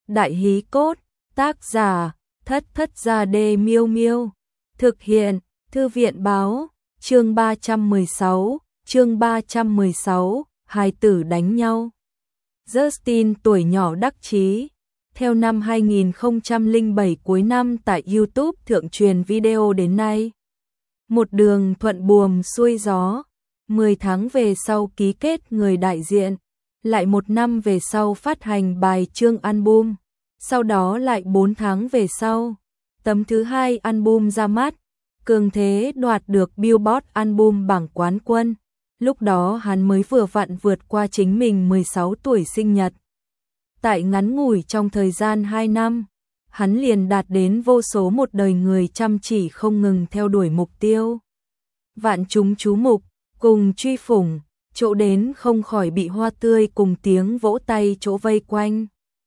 Đại hí cốt, tác giả, Thất Thất Gia Đê Miêu Miêu. Thực hiện, Thư viện báo, chương 316, hài tử đánh nhau. Justin tuổi nhỏ đắc chí. Theo năm 2007 cuối năm tại YouTube thượng truyền video đến nay. Một đường thuận buồm xuôi gió, 10 tháng về sau ký kết người đại diện, lại một năm về sau phát hành bài chương album, sau đó lại 4 tháng về sau, tấm thứ 2 album ra mắt, cường thế đoạt được Billboard album bảng quán quân. Lúc đó hắn mới vừa vặn vượt qua chính mình 16 tuổi sinh nhật. Tại ngắn ngủi trong thời gian 2 năm, hắn liền đạt đến vô số một đời người chăm chỉ không ngừng theo đuổi mục tiêu. Vạn chúng chú mục, cùng truy phủng, chỗ đến không khỏi bị hoa tươi cùng tiếng vỗ tay chỗ vây quanh.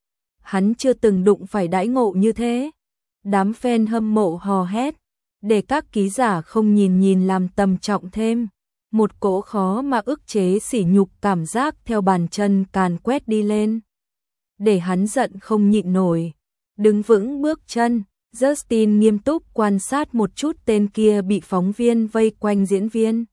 Hắn chưa từng đụng phải đãi ngộ như thế. Đám fan hâm mộ hò hét, để các ký giả không nhìn làm tầm trọng thêm. Một cỗ khó mà ức chế sỉ nhục cảm giác theo bàn chân càn quét đi lên. Để hắn giận không nhịn nổi. Đứng vững bước chân, Justin nghiêm túc quan sát một chút tên kia bị phóng viên vây quanh diễn viên.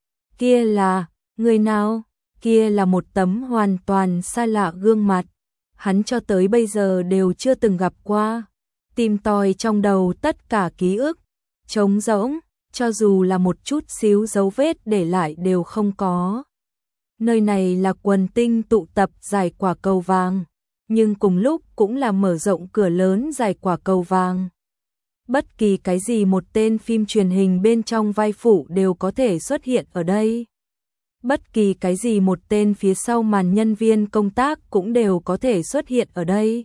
Kia là, người nào? Kia là một tấm hoàn toàn xa lạ gương mặt. Hắn cho tới bây giờ đều chưa từng gặp qua. Tìm tòi trong đầu tất cả ký ức, trống rỗng, cho dù là một chút xíu dấu vết để lại đều không có. Nơi này là quần tinh tụ tập giải quả cầu vàng, nhưng cùng lúc cũng là mở rộng cửa lớn giải quả cầu vàng. Bất kỳ cái gì một tên phim truyền hình bên trong vai phụ đều có thể xuất hiện ở đây. Bất kỳ cái gì một tên phía sau màn nhân viên công tác cũng đều có thể xuất hiện ở đây.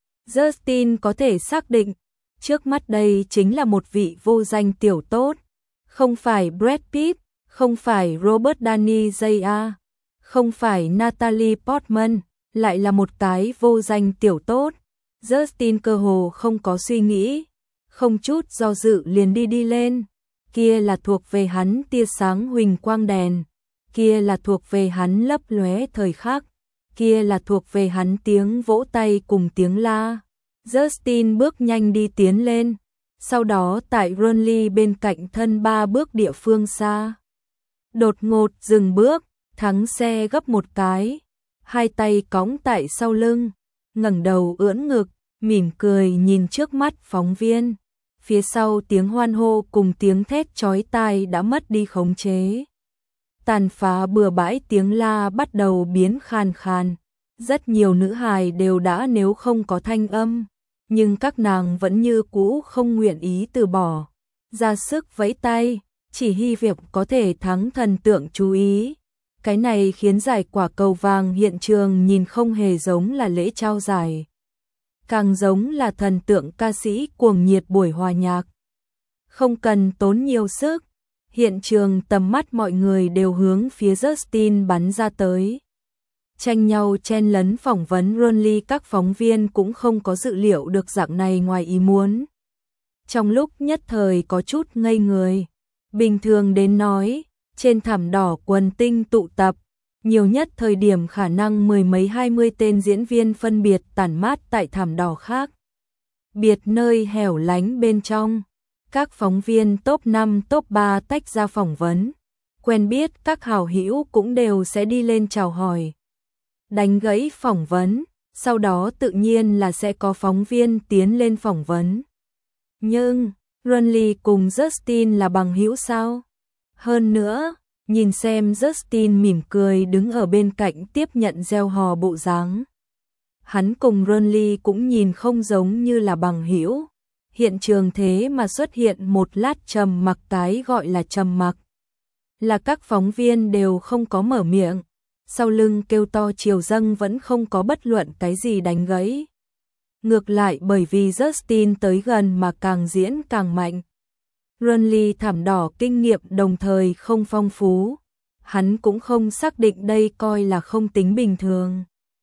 Justin có thể xác định, trước mắt đây chính là một vị vô danh tiểu tốt. Không phải Brad Pitt, không phải Robert Downey Jr., không phải Natalie Portman, lại là một cái vô danh tiểu tốt. Justin cơ hồ không có suy nghĩ, không chút do dự liền đi lên. Kia là thuộc về hắn tia sáng huỳnh quang đèn, kia là thuộc về hắn lấp lóe thời khắc, kia là thuộc về hắn tiếng vỗ tay cùng tiếng la. Justin bước nhanh đi tiến lên, sau đó tại Ronly bên cạnh thân 3 bước địa phương xa. Đột ngột dừng bước, thắng xe gấp một cái, hai tay cõng tại sau lưng, ngẩng đầu ưỡn ngực, mỉm cười nhìn trước mắt phóng viên. Phía sau tiếng hoan hô cùng tiếng thét chói tai đã mất đi khống chế. Tàn phá bừa bãi tiếng la bắt đầu biến khan khan. Rất nhiều nữ hài đều đã nếu không có thanh âm, nhưng các nàng vẫn như cũ không nguyện ý từ bỏ. Ra sức vẫy tay, chỉ hy vọng có thể thắng thần tượng chú ý. Cái này khiến giải quả cầu vàng hiện trường nhìn không hề giống là lễ trao giải, càng giống là thần tượng ca sĩ cuồng nhiệt buổi hòa nhạc. Không cần tốn nhiều sức, hiện trường tầm mắt mọi người đều hướng phía Justin bắn ra tới. Tranh nhau chen lấn phỏng vấn Ronly, các phóng viên cũng không có dự liệu được dạng này ngoài ý muốn. Trong lúc nhất thời có chút ngây người. Bình thường đến nói, trên thảm đỏ quần tinh tụ tập, nhiều nhất thời điểm khả năng 10 mấy 20 tên diễn viên phân biệt tản mát tại thảm đỏ khác. Biệt nơi hẻo lánh bên trong, các phóng viên top 5 top 3 tách ra phỏng vấn. Quen biết các hảo hữu cũng đều sẽ đi lên chào hỏi, đánh gãy phỏng vấn, sau đó tự nhiên là sẽ có phóng viên tiến lên phỏng vấn. Nhưng, Ronly cùng Justin là bằng hữu sao? Hơn nữa, nhìn xem Justin mỉm cười đứng ở bên cạnh tiếp nhận gieo hò bộ dáng. Hắn cùng Ronly cũng nhìn không giống như là bằng hữu. Hiện trường thế mà xuất hiện một lát trầm mặc, cái gọi là trầm mặc là các phóng viên đều không có mở miệng. Sau lưng kêu to triều dâng vẫn không có bất luận cái gì đánh gãy. Ngược lại bởi vì Justin tới gần mà càng diễn càng mạnh. Ronly thảm đỏ kinh nghiệm đồng thời không phong phú. Hắn cũng không xác định đây coi là không tính bình thường.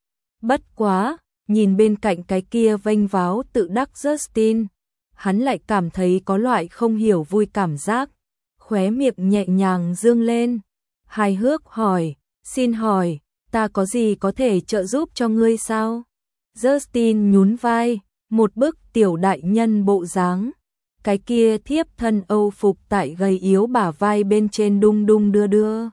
Bất quá, nhìn bên cạnh cái kia vênh váo tự đắc Justin, hắn lại cảm thấy có loại không hiểu vui cảm giác. Khóe miệng nhẹ nhàng dương lên, hài hước hỏi, xin hỏi, ta có gì có thể trợ giúp cho ngươi sao? Justin nhún vai, một bức tiểu đại nhân bộ dáng. Cái kia thiếp thân Âu phục tại gầy yếu bả vai bên trên đung đung đưa đưa.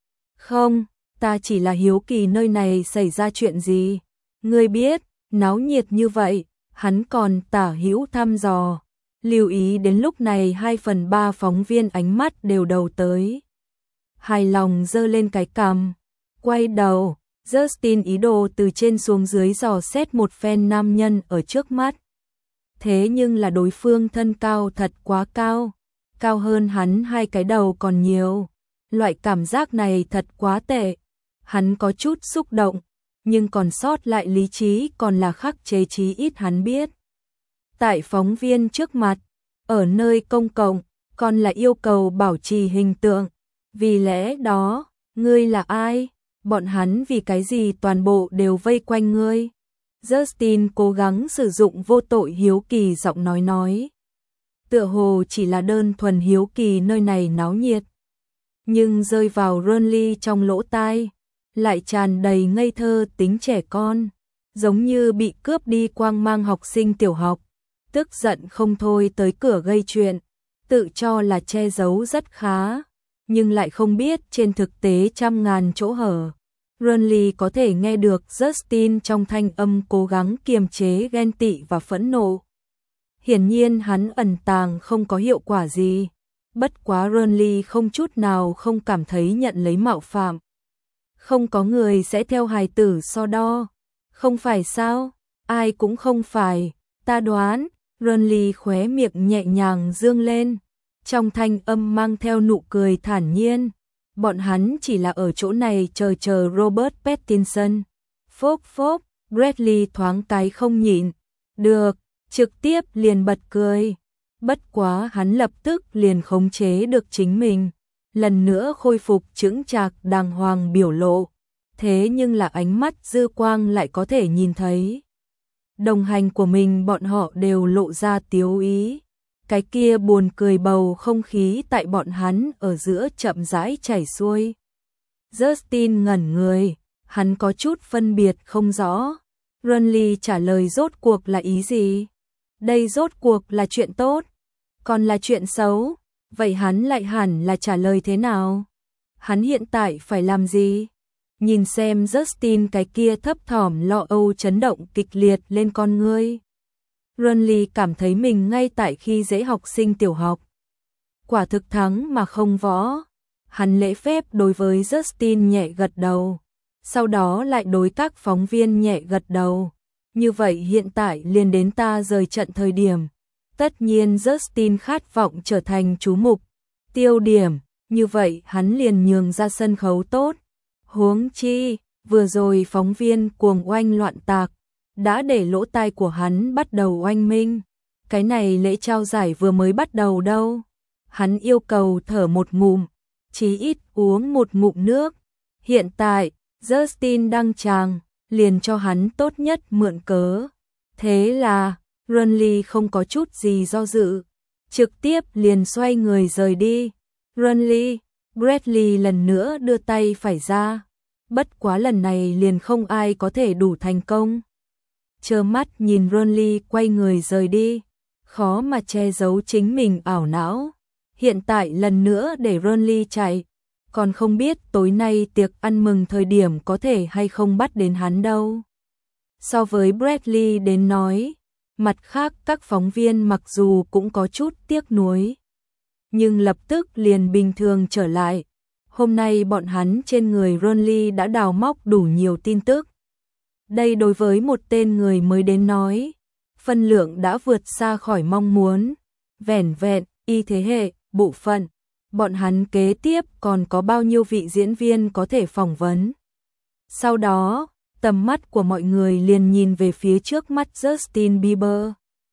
Không, ta chỉ là hiếu kỳ nơi này xảy ra chuyện gì. Ngươi biết, náo nhiệt như vậy, hắn còn tả hữu thăm dò. Lưu ý đến lúc này 2/3 phóng viên ánh mắt đều đầu tới. Hài lòng giơ lên cái cằm, quay đầu, Justin ý đồ từ trên xuống dưới dò xét một phen nam nhân ở trước mắt. Thế nhưng là đối phương thân cao thật quá cao, cao hơn hắn 2 cái đầu còn nhiều. Loại cảm giác này thật quá tệ. Hắn có chút xúc động, nhưng còn sót lại lý trí còn là khắc chế chí ít hắn biết. Tại phóng viên trước mặt, ở nơi công cộng, còn là yêu cầu bảo trì hình tượng. Vì lẽ đó, ngươi là ai? Bọn hắn vì cái gì toàn bộ đều vây quanh ngươi? Justin cố gắng sử dụng vô tội hiếu kỳ giọng nói. Tựa hồ chỉ là đơn thuần hiếu kỳ nơi này náo nhiệt. Nhưng rơi vào Ronly trong lỗ tai, lại tràn đầy ngây thơ tính trẻ con, giống như bị cướp đi quang mang học sinh tiểu học, tức giận không thôi tới cửa gây chuyện, tự cho là che giấu rất khá, nhưng lại không biết trên thực tế trăm ngàn chỗ hở. Ronly có thể nghe được Justin trong thanh âm cố gắng kiềm chế ghen tị và phẫn nộ. Hiển nhiên hắn ẩn tàng không có hiệu quả gì. Bất quá Ronly không chút nào không cảm thấy nhận lấy mạo phạm. Không có người sẽ theo hài tử so đo. Không phải sao? Ai cũng không phải. Ta đoán, Ronly khóe miệng nhẹ nhàng dương lên. Trong thanh âm mang theo nụ cười thản nhiên. Bọn hắn chỉ là ở chỗ này chờ Robert Pattinson. Phốc phốc, Bradley thoáng cái không nhịn. Được, trực tiếp liền bật cười. Bất quá hắn lập tức liền khống chế được chính mình, lần nữa khôi phục chững chạc đàng hoàng biểu lộ. Thế nhưng là ánh mắt dư quang lại có thể nhìn thấy. Đồng hành của mình bọn họ đều lộ ra tiếu ý. Cái kia buồn cười bầu không khí tại bọn hắn ở giữa chậm rãi chảy xuôi. Justin ngẩn người, hắn có chút phân biệt không rõ. Ronly trả lời rốt cuộc là ý gì? Đây rốt cuộc là chuyện tốt, còn là chuyện xấu, vậy hắn lại hẳn là trả lời thế nào? Hắn hiện tại phải làm gì? Nhìn xem Justin cái kia thấp thỏm lo âu chấn động kịch liệt lên con ngươi. Ronly cảm thấy mình ngay tại khi dễ học sinh tiểu học. Quả thực thắng mà không võ. Hắn lễ phép đối với Justin nhẹ gật đầu, sau đó lại đối các phóng viên nhẹ gật đầu. Như vậy hiện tại liền đến ta rời trận thời điểm. Tất nhiên Justin khát vọng trở thành chú mục, tiêu điểm, như vậy hắn liền nhường ra sân khấu tốt. Huống chi, vừa rồi phóng viên cuồng oanh loạn tạc, đã để lỗ tai của hắn bắt đầu oanh minh. Cái này lễ trao giải vừa mới bắt đầu đâu. Hắn yêu cầu thở một ngụm, chí ít uống một ngụm nước. Hiện tại, Justin đăng tràng, liền cho hắn tốt nhất mượn cớ. Thế là, Ronly không có chút gì do dự, trực tiếp liền xoay người rời đi. Ronly, Bradley lần nữa đưa tay phải ra. Bất quá lần này liền không ai có thể đủ thành công. Trơ mắt nhìn Ronly quay người rời đi, khó mà che giấu chính mình ảo não. Hiện tại lần nữa để Ronly chạy, còn không biết tối nay tiệc ăn mừng thời điểm có thể hay không bắt đến hắn đâu. So với Bradley đến nói, mặt khác các phóng viên mặc dù cũng có chút tiếc nuối, nhưng lập tức liền bình thường trở lại. Hôm nay bọn hắn trên người Ronly đã đào móc đủ nhiều tin tức. Đây đối với một tên người mới đến nói, phân lượng đã vượt xa khỏi mong muốn. Vẻn vẹn, y thế hệ, bộ phận, bọn hắn kế tiếp còn có bao nhiêu vị diễn viên có thể phỏng vấn. Sau đó, tầm mắt của mọi người liền nhìn về phía trước mắt Justin Bieber.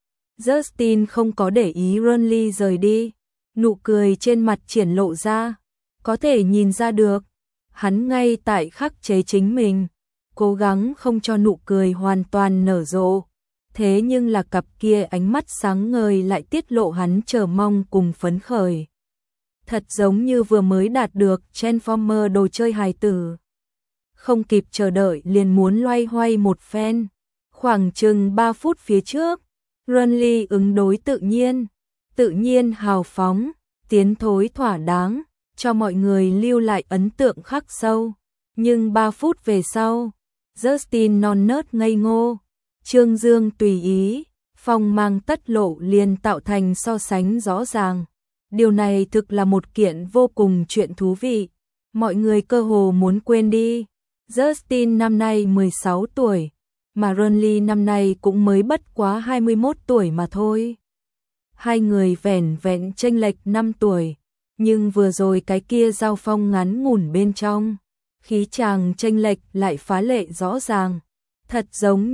Justin không có để ý Ronly rời đi, nụ cười trên mặt triển lộ ra, có thể nhìn ra được, hắn ngay tại khắc chế chính mình, cố gắng không cho nụ cười hoàn toàn nở rộ. Thế nhưng là cặp kia ánh mắt sáng ngời lại tiết lộ hắn chờ mong cùng phấn khởi. Thật giống như vừa mới đạt được Transformer đồ chơi hài tử. Không kịp chờ đợi liền muốn loay hoay một phen. Khoảng chừng 3 phút phía trước, Renly ứng đối tự nhiên hào phóng, tiến thối thỏa đáng, cho mọi người lưu lại ấn tượng khắc sâu. Nhưng 3 phút về sau, Justin non nớt ngây ngô, Trương Dương tùy ý, phong mang tất lộ liền tạo thành so sánh rõ ràng. Điều này thực là một kiện vô cùng chuyện thú vị. Mọi người cơ hồ muốn quên đi. Justin năm nay 16 tuổi, mà Renly năm nay cũng mới bất quá 21 tuổi mà thôi. Hai người vẻn vẹn chênh lệch 5 tuổi, nhưng vừa rồi cái kia giao phong ngắn ngủn bên trong, khí chàng chênh lệch lại phá lệ rõ ràng, thật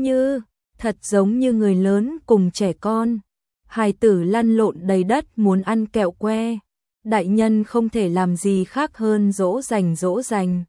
giống như người lớn cùng trẻ con, hài tử lăn lộn đầy đất muốn ăn kẹo que, đại nhân không thể làm gì khác hơn dỗ dành.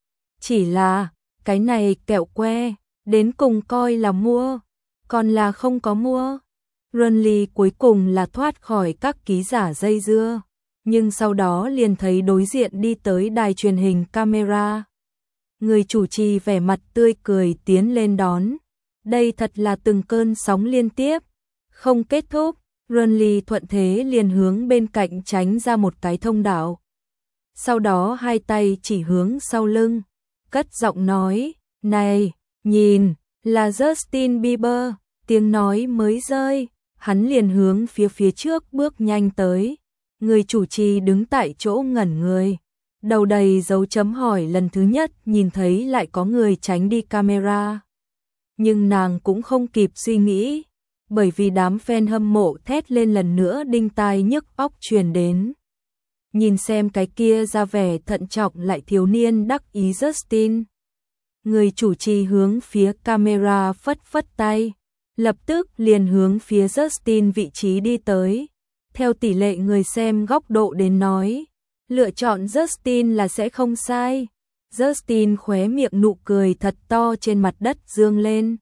Chỉ là, cái này kẹo que, đến cùng coi là mua, còn là không có mua. Renly cuối cùng là thoát khỏi các ký giả dây dưa, nhưng sau đó liền thấy đối diện đi tới đài truyền hình camera. Người chủ trì vẻ mặt tươi cười tiến lên đón. Đây thật là từng cơn sóng liên tiếp, không kết thúc. Renly thuận thế liền hướng bên cạnh tránh ra một cái thông đạo. Sau đó hai tay chỉ hướng sau lưng, cất giọng nói, này, nhìn, là Justin Bieber. Tiếng nói mới rơi, hắn liền hướng phía trước bước nhanh tới. Người chủ trì đứng tại chỗ ngẩn người, đầu đầy dấu chấm hỏi, lần thứ nhất nhìn thấy lại có người tránh đi camera. Nhưng nàng cũng không kịp suy nghĩ, bởi vì đám fan hâm mộ thét lên lần nữa đinh tai nhức óc truyền đến. Nhìn xem cái kia ra vẻ thận trọng lại thiếu niên đắc ý Justin. Người chủ trì hướng phía camera phất phất tay, lập tức liền hướng phía Justin vị trí đi tới. Theo tỷ lệ người xem góc độ đến nói, lựa chọn Justin là sẽ không sai. Justin khóe miệng nụ cười thật to trên mặt đất dương lên.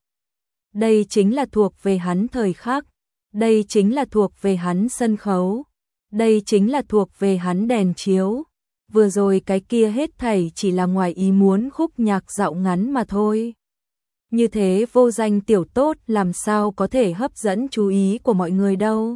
Đây chính là thuộc về hắn thời khắc, đây chính là thuộc về hắn sân khấu, đây chính là thuộc về hắn đèn chiếu. Vừa rồi cái kia hết thảy chỉ là ngoài ý muốn khúc nhạc dạo ngắn mà thôi. Như thế vô danh tiểu tốt làm sao có thể hấp dẫn chú ý của mọi người đâu.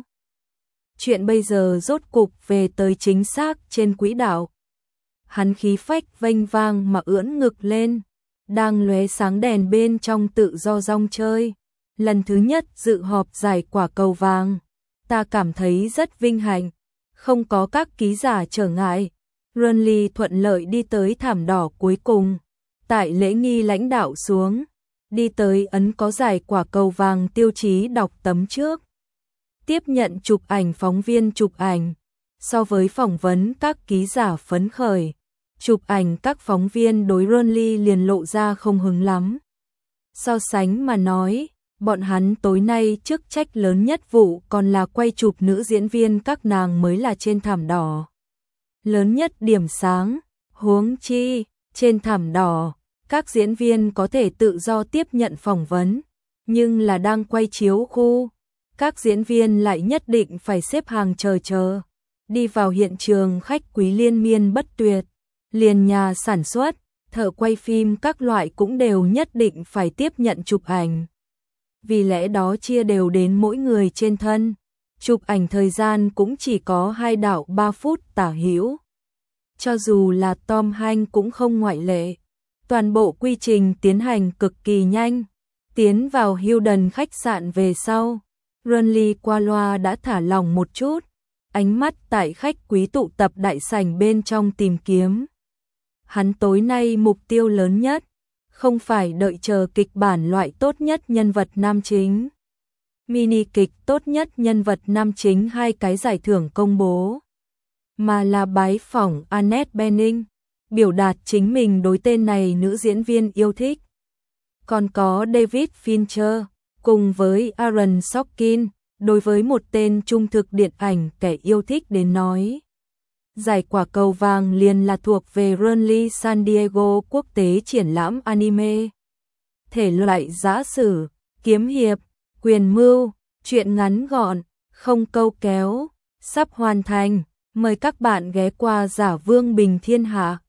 Chuyện bây giờ rốt cục về tới chính xác trên quỹ đạo. Hắn khí phách vênh vang mà ưỡn ngực lên, đang lóe sáng đèn bên trong tự do rong chơi. Lần thứ nhất dự họp giải quả cầu vàng, ta cảm thấy rất vinh hạnh, không có các ký giả trở ngại. Renly thuận lợi đi tới thảm đỏ cuối cùng, tại lễ nghi lãnh đạo xuống, đi tới ấn có giải quả cầu vàng tiêu chí đọc tấm trước. Tiếp nhận chụp ảnh phóng viên chụp ảnh, so với phỏng vấn các ký giả phấn khởi, chụp ảnh các phóng viên đối Renly liền lộ ra không hứng lắm. So sánh mà nói, bọn hắn tối nay chức trách lớn nhất vụ còn là quay chụp nữ diễn viên các nàng mới là trên thảm đỏ. Lớn nhất điểm sáng, huống chi, trên thảm đỏ, các diễn viên có thể tự do tiếp nhận phỏng vấn, nhưng là đang quay chiếu khu, các diễn viên lại nhất định phải xếp hàng chờ. Đi vào hiện trường khách quý liên miên bất tuyệt, liền nhà sản xuất, thợ quay phim các loại cũng đều nhất định phải tiếp nhận chụp ảnh. Vì lẽ đó chia đều đến mỗi người trên thân, chụp ảnh thời gian cũng chỉ có 2 đạo 3 phút tả hữu. Cho dù là Tom Hanks cũng không ngoại lệ. Toàn bộ quy trình tiến hành cực kỳ nhanh. Tiến vào Hilton khách sạn về sau, Renly qua loa đã thả lỏng một chút, ánh mắt tại khách quý tụ tập đại sảnh bên trong tìm kiếm. Hắn tối nay mục tiêu lớn nhất, không phải đợi chờ kịch bản loại tốt nhất nhân vật nam chính, mini kịch tốt nhất nhân vật nam chính 2 cái giải thưởng công bố, mà là bái phỏng Annette Bening, biểu đạt chính mình đối tên này nữ diễn viên yêu thích. Còn có David Fincher, cùng với Aaron Sorkin, đối với một tên trung thực điện ảnh kẻ yêu thích đến nói. Giải quả cầu vàng liền là thuộc về Renly San Diego quốc tế triển lãm anime. Thể loại giã sử, kiếm hiệp, quyền mưu, truyện ngắn gọn, không câu kéo, sắp hoàn thành. Mời các bạn ghé qua Giả Vương Bình Thiên Hạ.